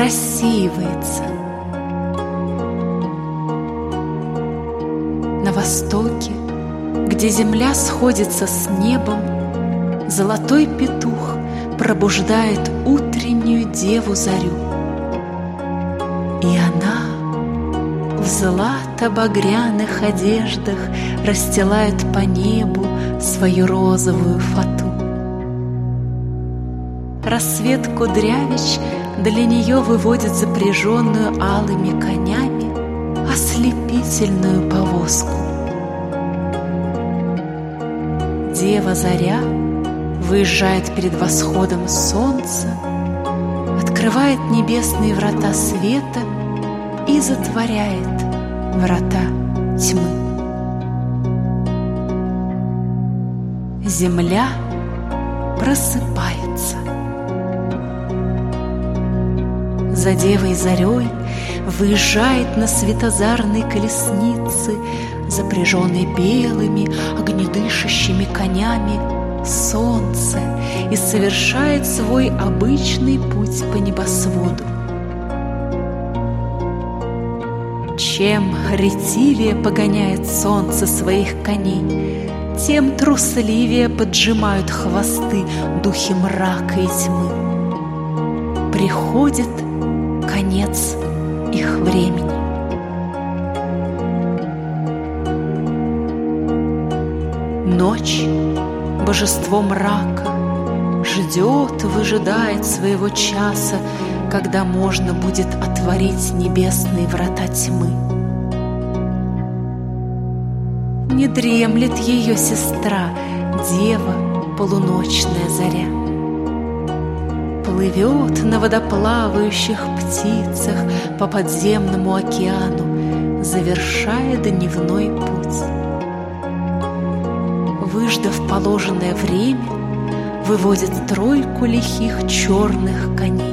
рассеивается. На востоке, где земля сходится с небом, золотой петух пробуждает утреннюю деву-зарю. И она в злато-багряных одеждах расстилает по небу свою розовую фату. Рассвет кудрявич для нее выводит запряженную алыми конями ослепительную повозку. Дева-заря выезжает перед восходом солнца, открывает небесные врата света и затворяет врата тьмы. Земля просыпается. За девой-зарей выезжает на светозарной колеснице, запряженной белыми огнедышащими конями, солнце, и совершает свой обычный путь по небосводу. Чем ретивее погоняет солнце своих коней, тем трусливее поджимают хвосты духи мрака и тьмы. Приходит конец их времени. Ночь, божество мрака, ждет, выжидает своего часа, когда можно будет отворить небесные врата тьмы. Не дремлет ее сестра, дева, полуночная заря. Плывет на водоплавающих птицах по подземному океану, завершая дневной путь. Выждав положенное время, выводит тройку лихих черных коней.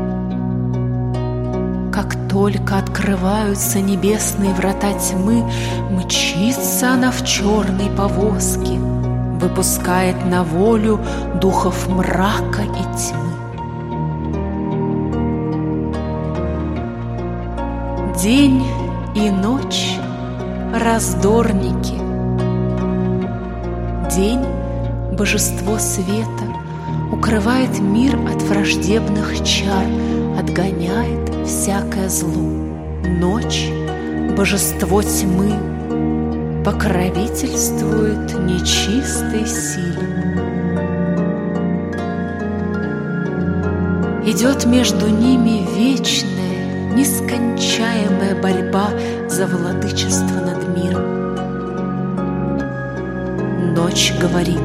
Как только открываются небесные врата тьмы, мчится она в черной повозке, выпускает на волю духов мрака и тьмы. День и ночь — раздорники. День, божество света, укрывает мир от враждебных чар, отгоняет всякое зло. Ночь, божество тьмы, покровительствует нечистой силе. Идет между ними вечная, нескончаемая борьба за владычество над миром. Ночь говорит: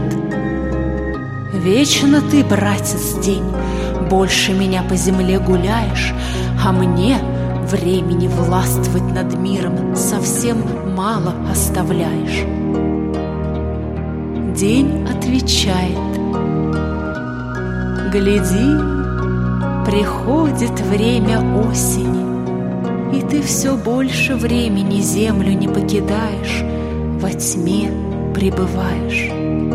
«Вечно ты, братец, день, больше меня по земле гуляешь, а мне времени властвовать над миром совсем мало оставляешь». День отвечает: «Гляди, приходит время осени, и ты все больше времени землю не покидаешь, во тьме пребываешь».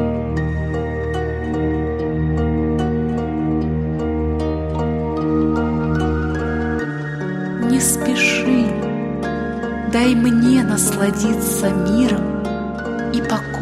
Не спеши, дай мне насладиться миром и покоем.